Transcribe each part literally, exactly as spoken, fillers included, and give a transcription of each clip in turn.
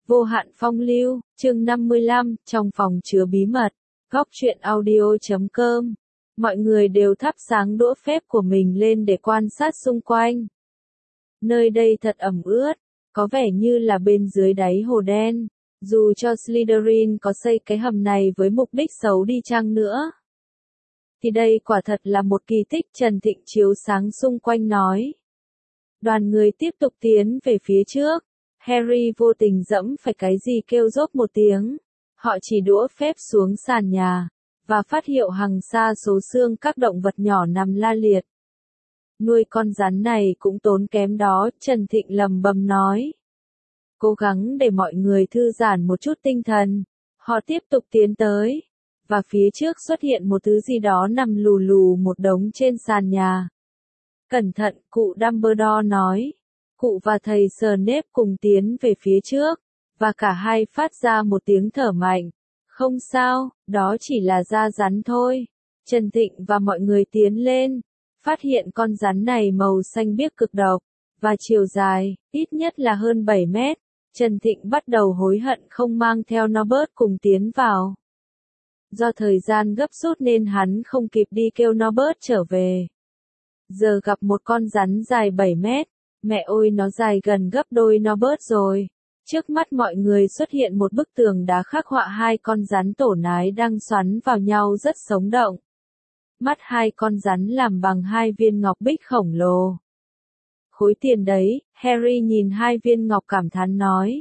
Vô hạn phong lưu, chương năm mươi lăm, trong phòng chứa bí mật, góc truyện audio chấm com. Mọi người đều thắp sáng đũa phép của mình lên để quan sát xung quanh. Nơi đây thật ẩm ướt, có vẻ như là bên dưới đáy hồ đen, dù cho Slytherin có xây cái hầm này với mục đích xấu đi chăng nữa. Thì đây quả thật là một kỳ tích, Trần Thịnh chiếu sáng xung quanh nói. Đoàn người tiếp tục tiến về phía trước. Harry vô tình dẫm phải cái gì kêu rốp một tiếng. Họ chỉ đũa phép xuống sàn nhà, và phát hiện hàng xa số xương các động vật nhỏ nằm la liệt. Nuôi con rắn này cũng tốn kém đó, Trần Thịnh lầm bầm nói. Cố gắng để mọi người thư giãn một chút tinh thần. Họ tiếp tục tiến tới, và phía trước xuất hiện một thứ gì đó nằm lù lù một đống trên sàn nhà. Cẩn thận, cụ Dumbledore nói. Cụ và thầy Snape cùng tiến về phía trước, và cả hai phát ra một tiếng thở mạnh. Không sao, đó chỉ là da rắn thôi. Trần Thịnh và mọi người tiến lên, phát hiện con rắn này màu xanh biếc cực độc, và chiều dài, ít nhất là hơn bảy mét. Trần Thịnh bắt đầu hối hận không mang theo Norbert cùng tiến vào. Do thời gian gấp rút nên hắn không kịp đi kêu Norbert trở về. Giờ gặp một con rắn dài bảy mét. Mẹ ơi, nó dài gần gấp đôi Norbert rồi. Trước mắt mọi người xuất hiện một bức tường đá khắc họa hai con rắn tổ nái đang xoắn vào nhau rất sống động. Mắt hai con rắn làm bằng hai viên ngọc bích khổng lồ. Khối tiền đấy, Harry nhìn hai viên ngọc cảm thán nói.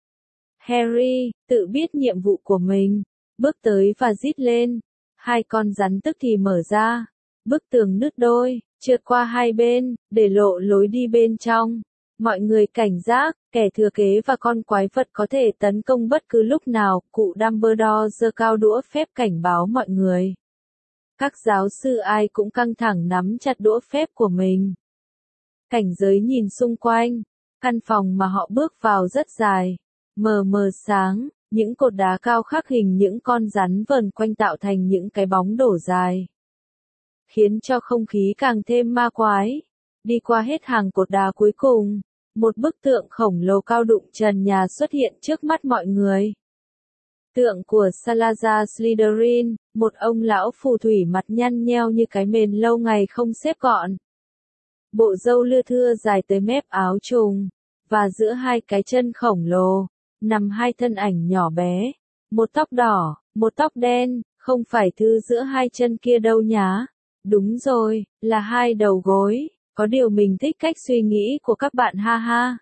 Harry, tự biết nhiệm vụ của mình, bước tới và rít lên. Hai con rắn tức thì mở ra. Bức tường nứt đôi, trượt qua hai bên, để lộ lối đi bên trong. Mọi người cảnh giác, kẻ thừa kế và con quái vật có thể tấn công bất cứ lúc nào. Cụ Dumbledore giơ cao đũa phép cảnh báo mọi người. Các giáo sư ai cũng căng thẳng nắm chặt đũa phép của mình. Cảnh giới nhìn xung quanh, căn phòng mà họ bước vào rất dài, mờ mờ sáng, những cột đá cao khắc hình những con rắn vờn quanh tạo thành những cái bóng đổ dài, khiến cho không khí càng thêm ma quái. Đi qua hết hàng cột đá cuối cùng, một bức tượng khổng lồ cao đụng trần nhà xuất hiện trước mắt mọi người. Tượng của Salazar Slytherin, một ông lão phù thủy mặt nhăn nheo như cái mền lâu ngày không xếp gọn. Bộ râu lưa thưa dài tới mép áo trùng, và giữa hai cái chân khổng lồ, nằm hai thân ảnh nhỏ bé. Một tóc đỏ, một tóc đen, không phải thứ giữa hai chân kia đâu nhá. Đúng rồi, là hai đầu gối. Có điều mình thích cách suy nghĩ của các bạn ha ha.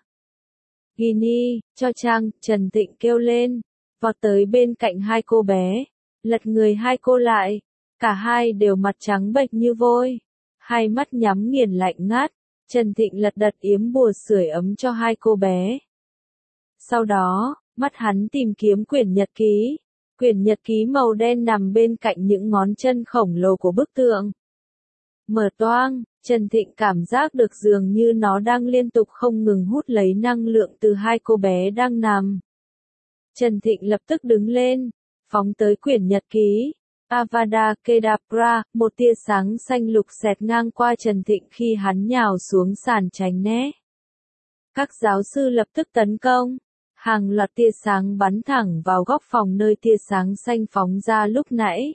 Ginny, cho Trang, Trần Thịnh kêu lên, vọt tới bên cạnh hai cô bé, lật người hai cô lại. Cả hai đều mặt trắng bệch như vôi, hai mắt nhắm nghiền lạnh ngắt. Trần Thịnh lật đật yếm bùa sưởi ấm cho hai cô bé. Sau đó, mắt hắn tìm kiếm quyển nhật ký. Quyển nhật ký màu đen nằm bên cạnh những ngón chân khổng lồ của bức tượng. Mở toang, Trần Thịnh cảm giác được dường như nó đang liên tục không ngừng hút lấy năng lượng từ hai cô bé đang nằm. Trần Thịnh lập tức đứng lên, phóng tới quyển nhật ký. Avada Kedavra, một tia sáng xanh lục xẹt ngang qua Trần Thịnh khi hắn nhào xuống sàn tránh né. Các giáo sư lập tức tấn công. Hàng loạt tia sáng bắn thẳng vào góc phòng nơi tia sáng xanh phóng ra lúc nãy.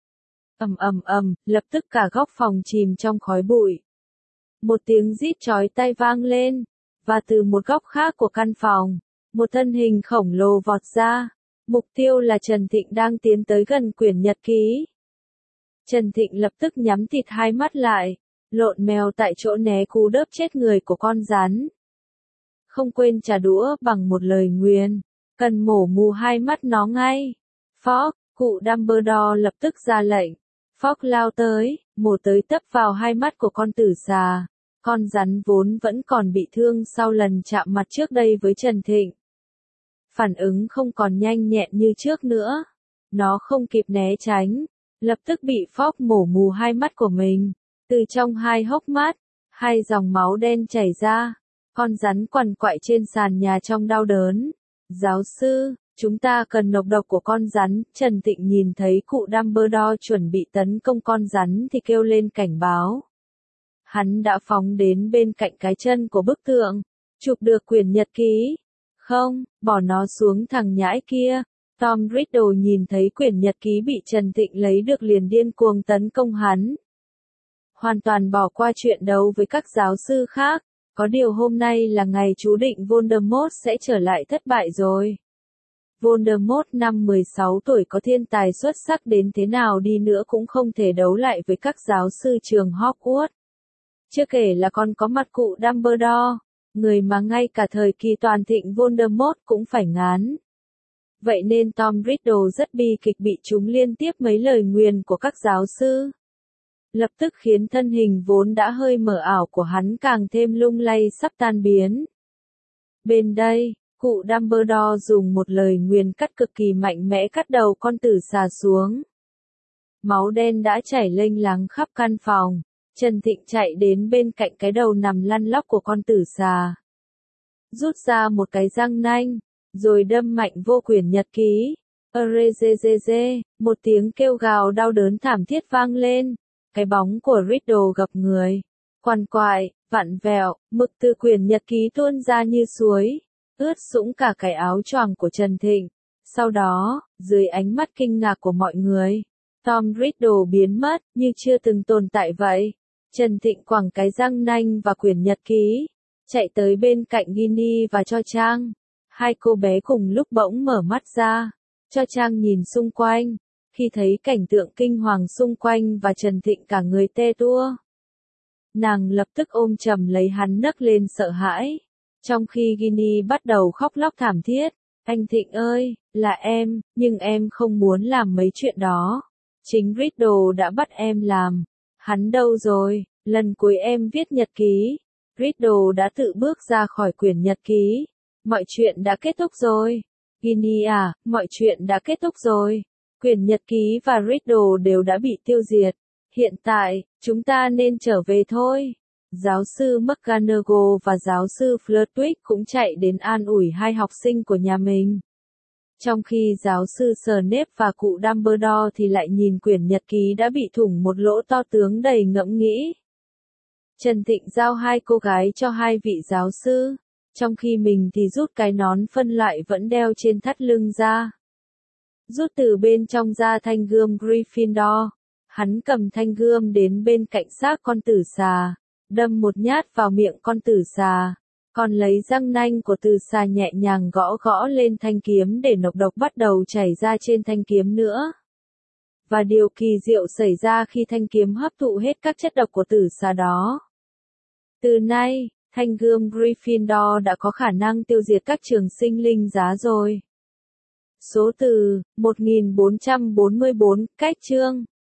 Ầm ầm ầm, lập tức cả góc phòng chìm trong khói bụi. Một tiếng rít chói tai vang lên, và từ một góc khác của căn phòng, một thân hình khổng lồ vọt ra. Mục tiêu là Trần Thịnh đang tiến tới gần quyển nhật ký. Trần Thịnh lập tức nhắm thịt hai mắt lại, lộn mèo tại chỗ né cú đớp chết người của con rắn. Không quên trả đũa bằng một lời nguyền, cần mổ mù hai mắt nó ngay. Fogg, cụ Dumbledore lập tức ra lệnh. Fogg lao tới, mổ tới tấp vào hai mắt của con tử xà. Con rắn vốn vẫn còn bị thương sau lần chạm mặt trước đây với Trần Thịnh. Phản ứng không còn nhanh nhẹn như trước nữa. Nó không kịp né tránh, lập tức bị Fogg mổ mù hai mắt của mình. Từ trong hai hốc mắt, hai dòng máu đen chảy ra. Con rắn quằn quại trên sàn nhà trong đau đớn. Giáo sư, chúng ta cần nọc độc của con rắn. Trần Thịnh nhìn thấy cụ Dumbledore chuẩn bị tấn công con rắn thì kêu lên cảnh báo. Hắn đã phóng đến bên cạnh cái chân của bức tượng, chụp được quyển nhật ký. Không, bỏ nó xuống thằng nhãi kia. Tom Riddle nhìn thấy quyển nhật ký bị Trần Thịnh lấy được liền điên cuồng tấn công hắn. Hoàn toàn bỏ qua chuyện đấu với các giáo sư khác. Có điều hôm nay là ngày chú định Voldemort sẽ trở lại thất bại rồi. Voldemort năm mười sáu tuổi có thiên tài xuất sắc đến thế nào đi nữa cũng không thể đấu lại với các giáo sư trường Hogwarts. Chưa kể là còn có mặt cụ Dumbledore, người mà ngay cả thời kỳ toàn thịnh Voldemort cũng phải ngán. Vậy nên Tom Riddle rất bi kịch bị trúng liên tiếp mấy lời nguyền của các giáo sư. Lập tức khiến thân hình vốn đã hơi mờ ảo của hắn càng thêm lung lay sắp tan biến. Bên đây, cụ Dumbledore dùng một lời nguyền cắt cực kỳ mạnh mẽ cắt đầu con tử xà xuống. Máu đen đã chảy lênh láng khắp căn phòng. Trần Thịnh chạy đến bên cạnh cái đầu nằm lăn lóc của con tử xà. Rút ra một cái răng nanh, rồi đâm mạnh vô quyển nhật ký. Erezezeze, một tiếng kêu gào đau đớn thảm thiết vang lên. Cái bóng của Riddle gặp người. Quằn quại, vặn vẹo, mực từ quyển nhật ký tuôn ra như suối, ướt sũng cả cái áo choàng của Trần Thịnh. Sau đó, dưới ánh mắt kinh ngạc của mọi người, Tom Riddle biến mất, như chưa từng tồn tại vậy. Trần Thịnh quẳng cái răng nanh và quyển nhật ký, chạy tới bên cạnh Ginny và Cho Chang. Hai cô bé cùng lúc bỗng mở mắt ra. Cho Chang nhìn xung quanh, khi thấy cảnh tượng kinh hoàng xung quanh và Trần Thịnh cả người tê tua. Nàng lập tức ôm chầm lấy hắn nấc lên sợ hãi. Trong khi Ginny bắt đầu khóc lóc thảm thiết. Anh Thịnh ơi, là em, nhưng em không muốn làm mấy chuyện đó. Chính Riddle đã bắt em làm. Hắn đâu rồi, lần cuối em viết nhật ký. Riddle đã tự bước ra khỏi quyển nhật ký. Mọi chuyện đã kết thúc rồi. Ginny à, mọi chuyện đã kết thúc rồi. Quyển nhật ký và Riddle đều đã bị tiêu diệt. Hiện tại, chúng ta nên trở về thôi. Giáo sư McGonagall và giáo sư Flitwick cũng chạy đến an ủi hai học sinh của nhà mình. Trong khi giáo sư Snape và cụ Dumbledore thì lại nhìn quyển nhật ký đã bị thủng một lỗ to tướng đầy ngẫm nghĩ. Trần Thịnh giao hai cô gái cho hai vị giáo sư, trong khi mình thì rút cái nón phân loại vẫn đeo trên thắt lưng ra. Rút từ bên trong ra thanh gươm Gryffindor. Hắn cầm thanh gươm đến bên cạnh xác con tử xà, đâm một nhát vào miệng con tử xà, còn lấy răng nanh của tử xà nhẹ nhàng gõ gõ lên thanh kiếm để nọc độc bắt đầu chảy ra trên thanh kiếm nữa. Và điều kỳ diệu xảy ra khi thanh kiếm hấp thụ hết các chất độc của tử xà đó. Từ nay, thanh gươm Gryffindor đã có khả năng tiêu diệt các trường sinh linh giá rồi. Số từ một nghìn bốn trăm bốn mươi bốn, cách chương